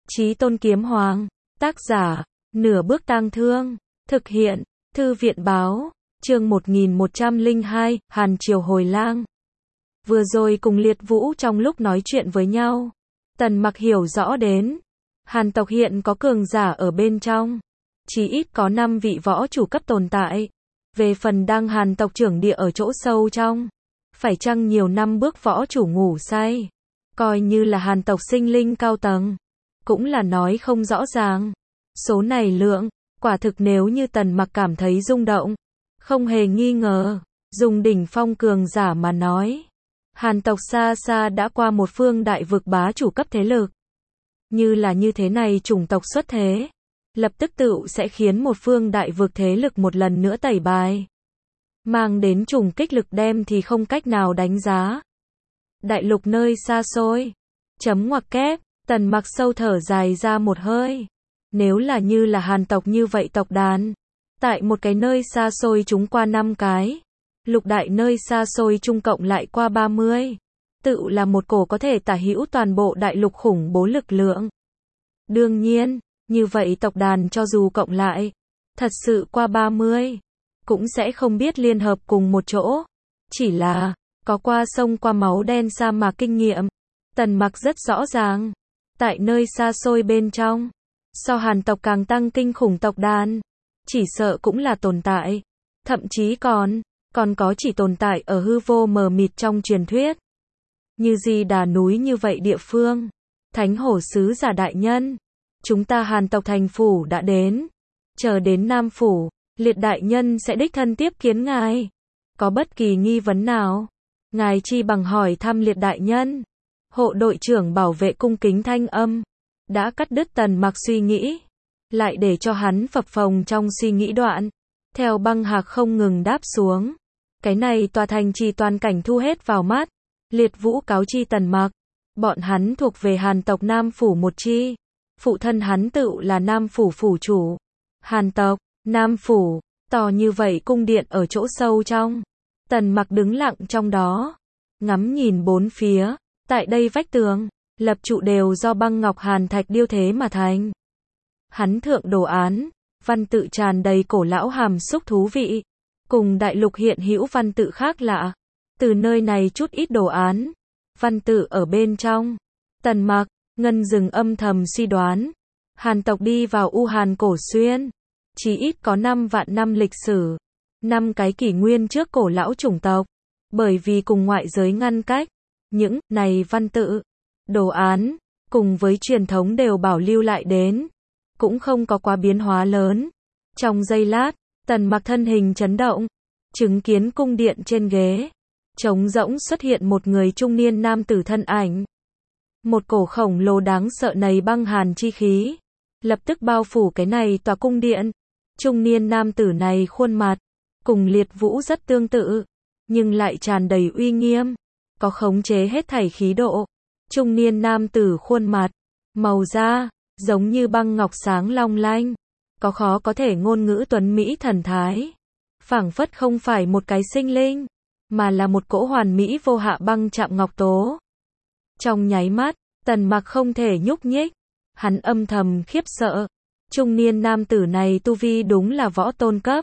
Chí Tôn Kiếm Hoàng, tác giả, Nửa Bước Tang Thương, thực hiện, Thư viện báo, chương 1102, Hàn Triều Hồi Lang. Vừa rồi cùng Liệt Vũ trong lúc nói chuyện với nhau, Tần Mặc hiểu rõ đến, Hàn tộc hiện có cường giả ở bên trong, chỉ ít có 5 vị võ chủ cấp tồn tại. Về phần đang Hàn tộc trưởng địa ở chỗ sâu trong, phải chăng nhiều năm bước võ chủ ngủ say, coi như là Hàn tộc sinh linh cao tầng, cũng là nói không rõ ràng. Số này lượng, quả thực nếu như Tần Mặc cảm thấy rung động, không hề nghi ngờ, dùng đỉnh phong cường giả mà nói, Hàn tộc xa xa đã qua một phương đại vực bá chủ cấp thế lực. Như là như thế này chủng tộc xuất thế, lập tức tựu sẽ khiến một phương đại vực thế lực một lần nữa tẩy bài. Mang đến trùng kích lực đem thì không cách nào đánh giá. Đại lục nơi xa xôi. Chấm ngoặc kép, Tần Mặc sâu thở dài ra một hơi. Nếu là như là Hàn tộc như vậy tộc đàn, tại một cái nơi xa xôi chúng qua 5 cái, lục đại nơi xa xôi chung cộng lại qua 30, tự là một cổ có thể tả hữu toàn bộ đại lục khủng bố lực lượng. Đương nhiên, như vậy tộc đàn cho dù cộng lại, thật sự qua 30, cũng sẽ không biết liên hợp cùng một chỗ. Chỉ là, có qua sông qua máu đen sa mạc kinh nghiệm, Tần Mặc rất rõ ràng, tại nơi xa xôi bên trong, so Hàn tộc càng tăng kinh khủng tộc đàn, chỉ sợ cũng là tồn tại, thậm chí còn có chỉ tồn tại ở hư vô mờ mịt trong truyền thuyết. Như Di Đà núi như vậy địa phương, Thánh Hổ sứ giả đại nhân, chúng ta Hàn tộc thành phủ đã đến, chờ đến Nam phủ, Liệt đại nhân sẽ đích thân tiếp kiến ngài. Có bất kỳ nghi vấn nào, ngài chi bằng hỏi thăm Liệt đại nhân. Hộ đội trưởng bảo vệ cung kính thanh âm đã cắt đứt Tần Mặc suy nghĩ, lại để cho hắn phập phồng trong suy nghĩ đoạn. Theo băng hạc không ngừng đáp xuống, cái này tòa thành trì toàn cảnh thu hết vào mắt. Liệt Vũ cáo chi Tần Mặc, bọn hắn thuộc về Hàn tộc Nam phủ một chi, phụ thân hắn tự là Nam phủ phủ chủ. Hàn tộc, Nam phủ, to như vậy cung điện ở chỗ sâu trong. Tần Mặc đứng lặng trong đó, ngắm nhìn bốn phía, tại đây vách tường, lập trụ đều do băng ngọc hàn thạch điêu thế mà thành. Hắn thượng đồ án, văn tự tràn đầy cổ lão hàm xúc thú vị, cùng đại lục hiện hữu văn tự khác lạ. Từ nơi này chút ít đồ án, văn tự ở bên trong, Tần Mặc, Ngân Dừng âm thầm suy đoán, Hàn tộc đi vào U Hàn cổ xuyên, chỉ ít có 5 vạn năm lịch sử, 5 cái kỷ nguyên trước cổ lão chủng tộc, bởi vì cùng ngoại giới ngăn cách, những này văn tự, đồ án, cùng với truyền thống đều bảo lưu lại đến, cũng không có quá biến hóa lớn. Trong giây lát, Tần Mặc thân hình chấn động, chứng kiến cung điện trên ghế, trống rỗng xuất hiện một người trung niên nam tử thân ảnh. Một cổ khổng lồ đáng sợ này băng hàn chi khí, lập tức bao phủ cái này tòa cung điện. Trung niên nam tử này khuôn mặt, cùng Liệt Vũ rất tương tự, nhưng lại tràn đầy uy nghiêm, có khống chế hết thảy khí độ. Trung niên nam tử khuôn mặt, màu da, giống như băng ngọc sáng long lanh, có khó có thể ngôn ngữ tuấn mỹ thần thái. Phảng phất không phải một cái sinh linh, mà là một cỗ hoàn mỹ vô hạ băng chạm ngọc tố. Trong nháy mắt, Tần Mặc không thể nhúc nhích, hắn âm thầm khiếp sợ. Trung niên nam tử này tu vi đúng là võ tôn cấp.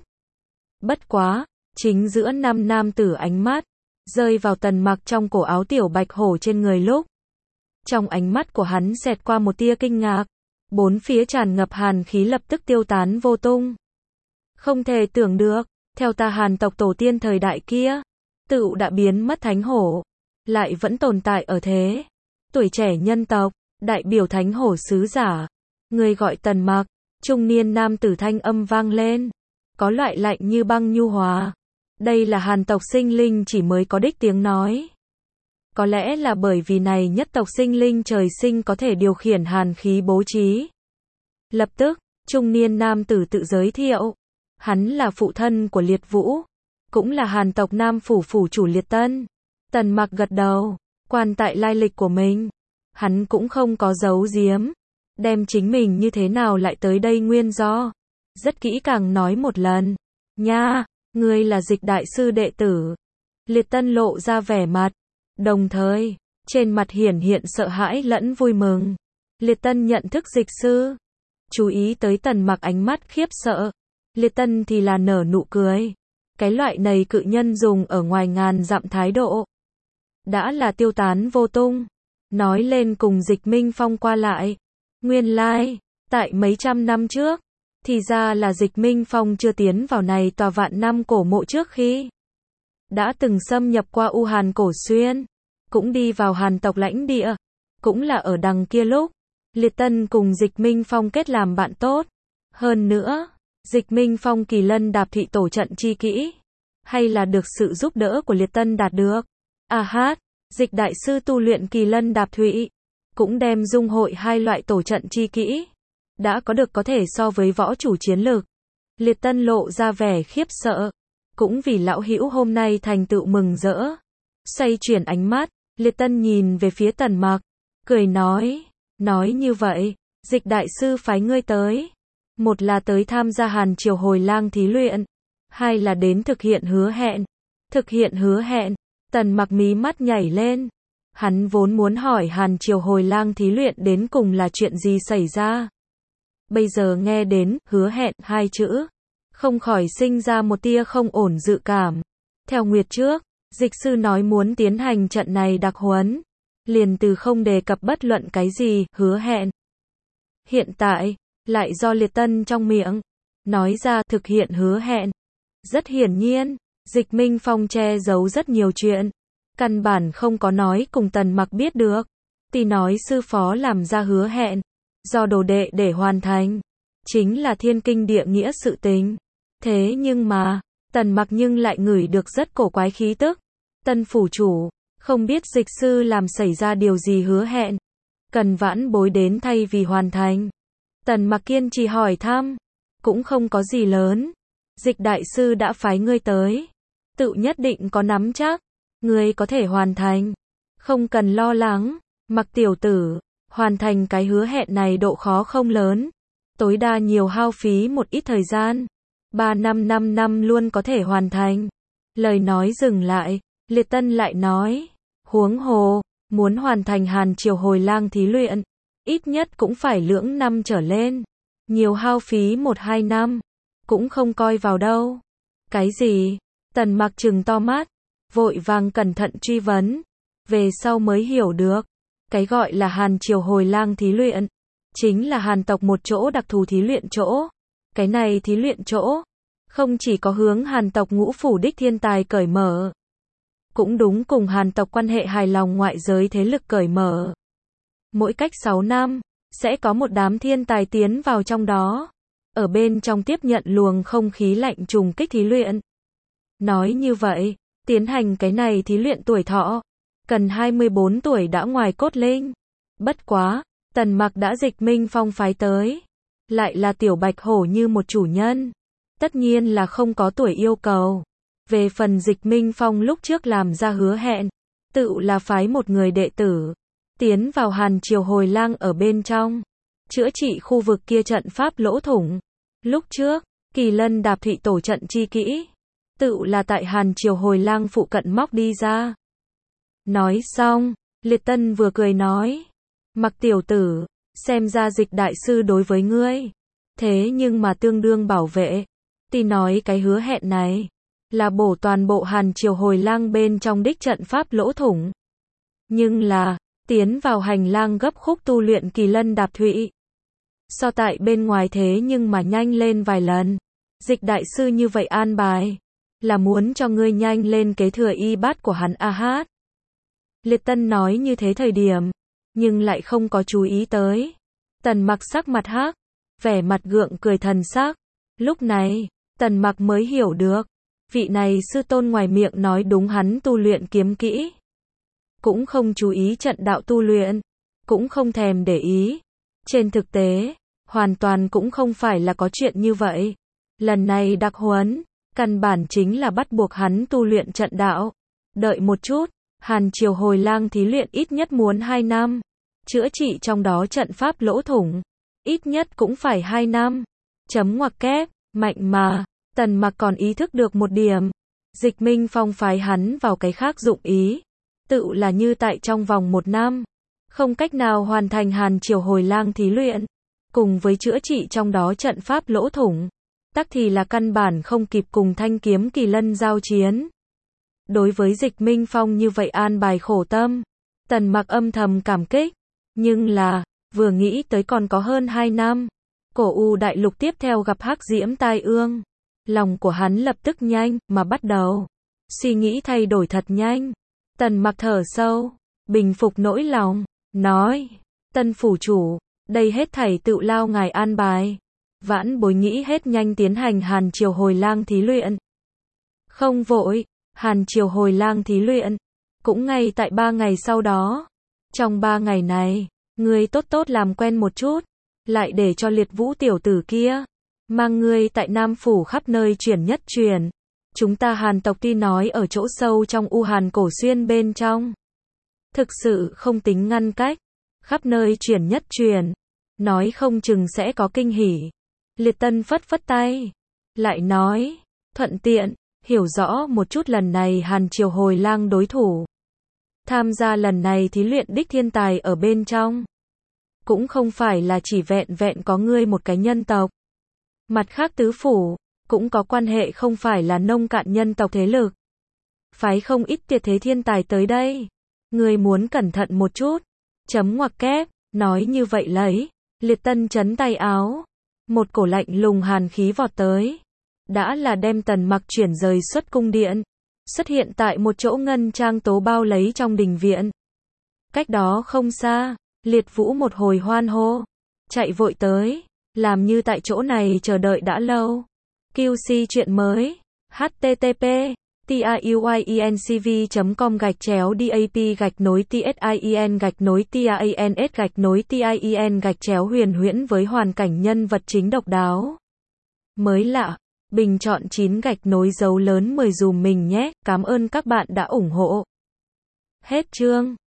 Bất quá, chính giữa năm nam tử ánh mắt, rơi vào Tần Mặc trong cổ áo tiểu bạch hổ trên người lúc. Trong ánh mắt của hắn xẹt qua một tia kinh ngạc, bốn phía tràn ngập hàn khí lập tức tiêu tán vô tung. Không thể tưởng được, theo ta Hàn tộc tổ tiên thời đại kia, tự đã biến mất thánh hổ, lại vẫn tồn tại ở thế. Tuổi trẻ nhân tộc, đại biểu thánh hổ sứ giả, người gọi Tần Mặc. Trung niên nam tử thanh âm vang lên, có loại lạnh như băng nhu hòa. Đây là Hàn tộc sinh linh chỉ mới có đích tiếng nói. Có lẽ là bởi vì này nhất tộc sinh linh trời sinh có thể điều khiển hàn khí bố trí. Lập tức, trung niên nam tử tự giới thiệu, hắn là phụ thân của Liệt Vũ, cũng là Hàn tộc Nam phủ phủ chủ Liệt Tân. Tần Mặc gật đầu, quan tại lai lịch của mình, hắn cũng không có giấu giếm, đem chính mình như thế nào lại tới đây nguyên do, rất kỹ càng nói một lần. Nha, ngươi là Dịch đại sư đệ tử. Liệt Tân lộ ra vẻ mặt, đồng thời, trên mặt hiển hiện sợ hãi lẫn vui mừng. Liệt Tân nhận thức dịch sư. Chú ý tới Tần Mặc ánh mắt khiếp sợ. Liệt Tân thì là nở nụ cười. Cái loại này cự nhân dùng ở ngoài ngàn dặm thái độ. Đã là tiêu tán vô tung. Nói lên cùng Dịch Minh Phong qua lại. Nguyên lai, tại mấy trăm năm trước, thì ra là Dịch Minh Phong chưa tiến vào này tòa vạn năm cổ mộ trước khi đã từng xâm nhập qua U Hàn Cổ Xuyên, cũng đi vào Hàn tộc lãnh địa, cũng là ở đằng kia lúc, Liệt Tân cùng Dịch Minh Phong kết làm bạn tốt. Hơn nữa, Dịch Minh Phong Kỳ Lân Đạp Thụy tổ trận chi kỹ, hay là được sự giúp đỡ của Liệt Tân đạt được. Dịch đại sư tu luyện Kỳ Lân Đạp Thụy, cũng đem dung hội hai loại tổ trận chi kỹ, đã có được có thể so với võ chủ chiến lược. Liệt Tân lộ ra vẻ khiếp sợ, cũng vì lão hữu hôm nay thành tựu mừng rỡ. Xoay chuyển ánh mắt, Liệt Tân nhìn về phía Tần Mặc, cười nói như vậy, Dịch đại sư phái ngươi tới, một là tới tham gia Hàn Triều Hồi Lang thí luyện, hai là đến thực hiện hứa hẹn. Thực hiện hứa hẹn, Tần Mặc mí mắt nhảy lên. Hắn vốn muốn hỏi Hàn Triều Hồi Lang thí luyện đến cùng là chuyện gì xảy ra. Bây giờ nghe đến hứa hẹn hai chữ, không khỏi sinh ra một tia không ổn dự cảm. Theo Nguyệt trước, dịch sư nói muốn tiến hành trận này đặc huấn, liền từ không đề cập bất luận cái gì hứa hẹn. Hiện tại, lại do Liệt Tân trong miệng nói ra thực hiện hứa hẹn. Rất hiển nhiên, Dịch Minh Phong che giấu rất nhiều chuyện, căn bản không có nói cùng Tần Mặc biết được. Tỷ nói sư phó làm ra hứa hẹn, do đồ đệ để hoàn thành, chính là thiên kinh địa nghĩa sự tình. Thế nhưng mà, Tần Mặc nhưng lại ngửi được rất cổ quái khí tức. Tân phủ chủ, không biết dịch sư làm xảy ra điều gì hứa hẹn, cần vãn bối đến thay vì hoàn thành. Tần Mặc kiên trì hỏi thăm, cũng không có gì lớn. Dịch đại sư đã phái ngươi tới, tự nhất định có nắm chắc, ngươi có thể hoàn thành. Không cần lo lắng, Mặc tiểu tử, hoàn thành cái hứa hẹn này độ khó không lớn, tối đa nhiều hao phí một ít thời gian. 3 năm 5 năm luôn có thể hoàn thành. Lời nói dừng lại, Liệt Tân lại nói, huống hồ, muốn hoàn thành Hàn Triều Hồi Lang thí luyện, ít nhất cũng phải lưỡng năm trở lên. Nhiều hao phí 1-2 năm, cũng không coi vào đâu. Cái gì? Tần Mặc trừng to mắt, vội vàng cẩn thận truy vấn. Về sau mới hiểu được, cái gọi là Hàn Triều Hồi Lang thí luyện, chính là Hàn tộc một chỗ đặc thù thí luyện chỗ. Cái này thí luyện chỗ, không chỉ có hướng Hàn tộc ngũ phủ đích thiên tài cởi mở, cũng đúng cùng Hàn tộc quan hệ hài lòng ngoại giới thế lực cởi mở. Mỗi cách 6 năm, sẽ có một đám thiên tài tiến vào trong đó, ở bên trong tiếp nhận luồng không khí lạnh trùng kích thí luyện. Nói như vậy, tiến hành cái này thí luyện tuổi thọ, cần 24 tuổi đã ngoài cốt linh. Bất quá, Tần Mặc đã Dịch Minh Phong phái tới, lại là tiểu bạch hổ như một chủ nhân, tất nhiên là không có tuổi yêu cầu. Về phần Dịch Minh Phong lúc trước làm ra hứa hẹn, tự là phái một người đệ tử, tiến vào Hàn Triều Hồi Lang ở bên trong, chữa trị khu vực kia trận pháp lỗ thủng. Lúc trước, Kỳ Lân Đạp Thụy tổ trận chi kỹ, tự là tại Hàn Triều Hồi Lang phụ cận móc đi ra. Nói xong, Liệt Tân vừa cười nói, Mặc tiểu tử, xem ra Dịch đại sư đối với ngươi, thế nhưng mà tương đương bảo vệ. Tỷ nói cái hứa hẹn này, là bổ toàn bộ Hàn Triều Hồi Lang bên trong đích trận pháp lỗ thủng. Nhưng là, tiến vào hành lang gấp khúc tu luyện Kỳ Lân Đạp Thụy, so tại bên ngoài thế nhưng mà nhanh lên vài lần. Dịch đại sư như vậy an bài, là muốn cho ngươi nhanh lên kế thừa y bát của hắn hát. Liệt Tân nói như thế thời điểm, nhưng lại không có chú ý tới. Tần Mặc sắc mặt hắc, vẻ mặt gượng cười thần sắc. Lúc này, Tần Mặc mới hiểu được, vị này sư tôn ngoài miệng nói đúng hắn tu luyện kiếm kỹ, cũng không chú ý trận đạo tu luyện, cũng không thèm để ý. Trên thực tế, hoàn toàn cũng không phải là có chuyện như vậy. Lần này đặc huấn, căn bản chính là bắt buộc hắn tu luyện trận đạo. Đợi một chút, Hàn Triều Hồi Lang thí luyện ít nhất muốn 2 năm. Chữa trị trong đó trận pháp lỗ thủng, ít nhất cũng phải 2 năm. Chấm ngoặc kép, mạnh mà, Tần Mặc còn ý thức được một điểm. Dịch Minh Phong phái hắn vào cái khác dụng ý, tự là như tại trong vòng 1 năm, không cách nào hoàn thành Hàn Triều Hồi Lang thí luyện, cùng với chữa trị trong đó trận pháp lỗ thủng, tắc thì là căn bản không kịp cùng Thanh Kiếm Kỳ Lân giao chiến. Đối với Dịch Minh Phong như vậy an bài khổ tâm, Tần Mặc âm thầm cảm kích, nhưng là, vừa nghĩ tới còn có hơn 2 năm, Cổ U đại lục tiếp theo gặp hắc diễm tai ương, lòng của hắn lập tức nhanh mà bắt đầu suy nghĩ thay đổi thật nhanh. Tần Mặc thở sâu, bình phục nỗi lòng, nói: Tân phủ chủ, đây hết thảy tự lao ngài an bài. Vãn bối nghĩ hết nhanh tiến hành Hàn Triều Hồi Lang thí luyện. Không vội, Hàn Triều Hồi Lang thí luyện cũng ngay tại 3 ngày sau đó. Trong 3 ngày này, ngươi tốt tốt làm quen một chút, lại để cho Liệt Vũ tiểu tử kia mang ngươi tại Nam phủ khắp nơi chuyển nhất truyền. Chúng ta Hàn tộc tuy nói ở chỗ sâu trong U Hàn Cổ Xuyên bên trong, thực sự không tính ngăn cách, khắp nơi chuyển nhất truyền, nói không chừng sẽ có kinh hỉ. Liệt Tân phất phất tay, lại nói, thuận tiện hiểu rõ một chút lần này Hàn Triều Hồi Lang đối thủ. Tham gia lần này thí luyện đích thiên tài ở bên trong, cũng không phải là chỉ vẹn vẹn có ngươi một cái nhân tộc. Mặt khác tứ phủ, cũng có quan hệ không phải là nông cạn nhân tộc thế lực. Phái không ít tuyệt thế thiên tài tới đây. Ngươi muốn cẩn thận một chút. Chấm ngoặc kép, nói như vậy lấy. Liệt Tân chấn tay áo. Một cổ lạnh lùng hàn khí vọt tới. Đã là đem Tần Mặc chuyển rời xuất cung điện. Xuất hiện tại một chỗ ngân trang tố bao lấy trong đình viện. Cách đó không xa, Liệt Vũ một hồi hoan hô. Chạy vội tới, làm như tại chỗ này chờ đợi đã lâu. QC chuyện mới. http tiuyinCV.com/dap-tin-tien-tien-huyền huyễn với hoàn cảnh nhân vật chính độc đáo. Mới lạ, bình chọn 9 dấu lớn 10 dùm mình nhé, cảm ơn các bạn đã ủng hộ. Hết chương.